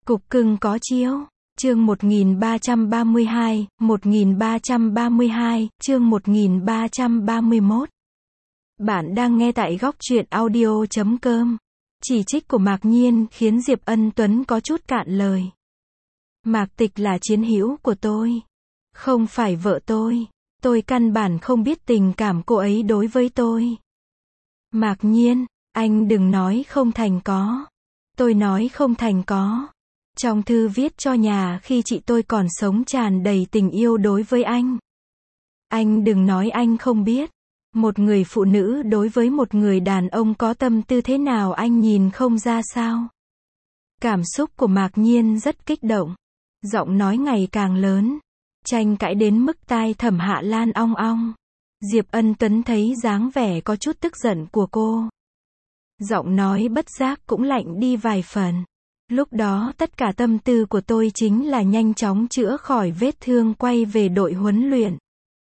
Cục cưng có chiếu. Chương 1332, chương 1331. Bạn đang nghe tại góc truyện audio.com. Chỉ trích của Mạc Nhiên khiến Diệp Ân Tuấn có chút cạn lời. Mạc Tịch là chiến hữu của tôi, không phải vợ tôi. Tôi căn bản không biết tình cảm cô ấy đối với tôi. Mạc Nhiên, anh đừng nói không thành có. Tôi nói không thành có. Trong thư viết cho nhà khi chị tôi còn sống tràn đầy tình yêu đối với anh. Anh đừng nói anh không biết. Một người phụ nữ đối với một người đàn ông có tâm tư thế nào anh nhìn không ra sao. Cảm xúc của Mạc Nhiên rất kích động. Giọng nói ngày càng lớn. Tranh cãi đến mức tai Thẩm Hạ Lan ong ong. Diệp Ân Tuấn thấy dáng vẻ có chút tức giận của cô. Giọng nói bất giác cũng lạnh đi vài phần. Lúc đó tất cả tâm tư của tôi chính là nhanh chóng chữa khỏi vết thương quay về đội huấn luyện.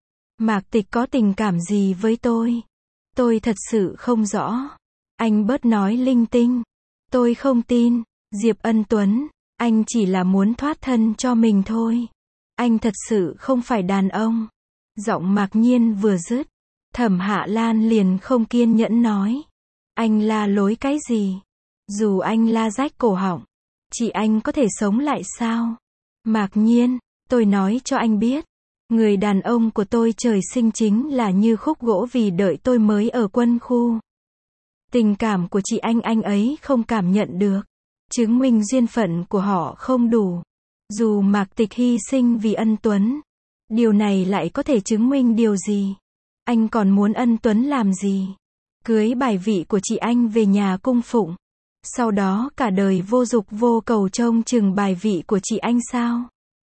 Mạc Tịch có tình cảm gì với tôi? Tôi thật sự không rõ. Anh bớt nói linh tinh. Tôi không tin. Diệp Ân Tuấn, anh chỉ là muốn thoát thân cho mình thôi. Anh thật sự không phải đàn ông. Giọng Mạc Nhiên vừa dứt, Thẩm Hạ Lan liền không kiên nhẫn nói. Anh la lối cái gì? Dù anh la rách cổ họng, chị anh có thể sống lại sao? Mạc Nhiên, tôi nói cho anh biết. Người đàn ông của tôi trời sinh chính là như khúc gỗ vì đợi tôi mới ở quân khu. Tình cảm của chị anh ấy không cảm nhận được. Chứng minh duyên phận của họ không đủ. Dù Mạc Tịch hy sinh vì Ân Tuấn, điều này lại có thể chứng minh điều gì? Anh còn muốn Ân Tuấn làm gì? Cưới bài vị của chị anh về nhà cung phụng. Sau đó cả đời vô dục vô cầu trông chừng bài vị của chị anh sao?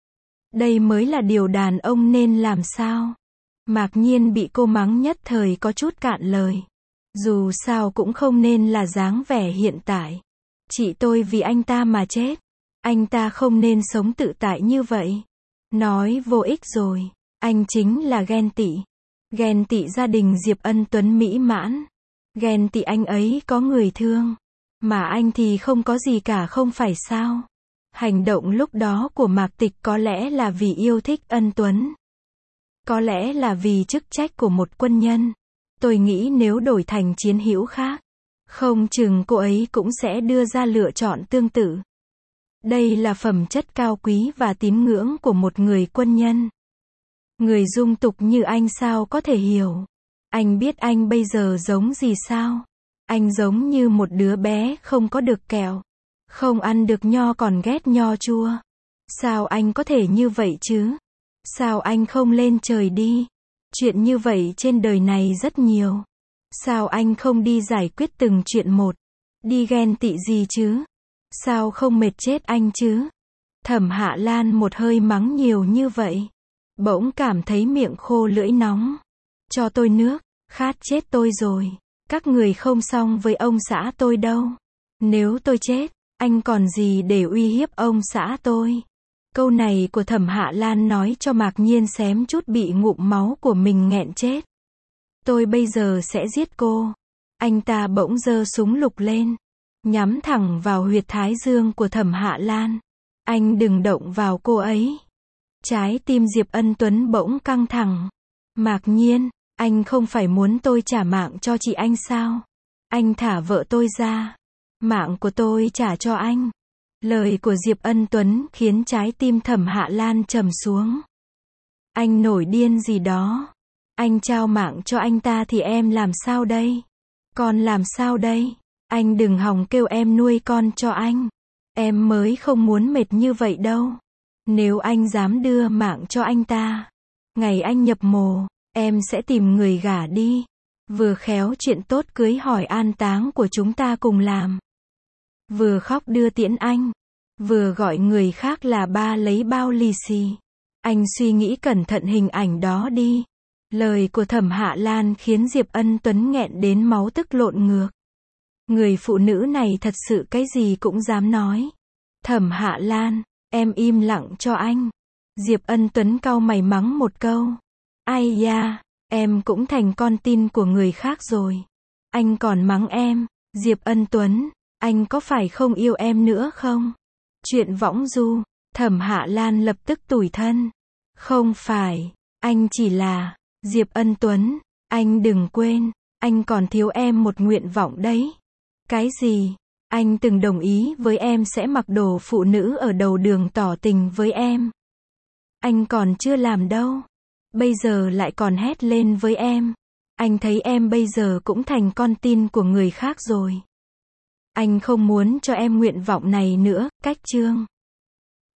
Đây mới là điều đàn ông nên làm sao? Mạc Nhiên bị cô mắng nhất thời có chút cạn lời. Dù sao cũng không nên là dáng vẻ hiện tại. Chị tôi vì anh ta mà chết. Anh ta không nên sống tự tại như vậy. Nói vô ích rồi. Anh chính là ghen tị. Ghen tị gia đình Diệp Ân Tuấn mỹ mãn. Ghen tị anh ấy có người thương. Mà anh thì không có gì cả không phải sao? Hành động lúc đó của Mạc Tịch có lẽ là vì yêu thích Ân Tuấn. Có lẽ là vì chức trách của một quân nhân. Tôi nghĩ nếu đổi thành chiến hữu khác, không chừng cô ấy cũng sẽ đưa ra lựa chọn tương tự. Đây là phẩm chất cao quý và tín ngưỡng của một người quân nhân. Người dung tục như anh sao có thể hiểu? Anh biết anh bây giờ giống gì sao? Anh giống như một đứa bé không có được kẹo. Không ăn được nho còn ghét nho chua. Sao anh có thể như vậy chứ? Sao anh không lên trời đi? Chuyện như vậy trên đời này rất nhiều. Sao anh không đi giải quyết từng chuyện một? Đi ghen tị gì chứ? Sao không mệt chết anh chứ? Thẩm Hạ Lan một hơi mắng nhiều như vậy. Bỗng cảm thấy miệng khô lưỡi nóng. Cho tôi nước, khát chết tôi rồi. Các người không xong với ông xã tôi đâu. Nếu tôi chết, anh còn gì để uy hiếp ông xã tôi? Câu này của Thẩm Hạ Lan nói cho Mạc Nhiên xém chút bị ngụm máu của mình nghẹn chết. Tôi bây giờ sẽ giết cô. Anh ta bỗng giơ súng lục lên, nhắm thẳng vào huyệt thái dương của Thẩm Hạ Lan. Anh đừng động vào cô ấy. Trái tim Diệp Ân Tuấn bỗng căng thẳng. Mạc Nhiên, anh không phải muốn tôi trả mạng cho chị anh sao? Anh thả vợ tôi ra. Mạng của tôi trả cho anh. Lời của Diệp Ân Tuấn khiến trái tim Thẩm Hạ Lan trầm xuống. Anh nổi điên gì đó? Anh trao mạng cho anh ta thì em làm sao đây? Con làm sao đây? Anh đừng hòng kêu em nuôi con cho anh. Em mới không muốn mệt như vậy đâu. Nếu anh dám đưa mạng cho anh ta, ngày anh nhập mồ, em sẽ tìm người gả đi. Vừa khéo chuyện tốt cưới hỏi an táng của chúng ta cùng làm. Vừa khóc đưa tiễn anh, vừa gọi người khác là ba lấy bao lì xì. Anh suy nghĩ cẩn thận hình ảnh đó đi. Lời của Thẩm Hạ Lan khiến Diệp Ân Tuấn nghẹn đến máu tức lộn ngược. Người phụ nữ này thật sự cái gì cũng dám nói. Thẩm Hạ Lan, em im lặng cho anh. Diệp Ân Tuấn cau mày mắng một câu. Ai da, em cũng thành con tin của người khác rồi. Anh còn mắng em. Diệp Ân Tuấn, anh có phải không yêu em nữa không? Chuyện võng du. Thẩm Hạ Lan lập tức tủi thân. Không phải, anh chỉ là, Diệp Ân Tuấn, anh đừng quên, anh còn thiếu em một nguyện vọng đấy. Cái gì? Anh từng đồng ý với em sẽ mặc đồ phụ nữ ở đầu đường tỏ tình với em. Anh còn chưa làm đâu. Bây giờ lại còn hét lên với em. Anh thấy em bây giờ cũng thành con tin của người khác rồi. Anh không muốn cho em nguyện vọng này nữa, cách chương.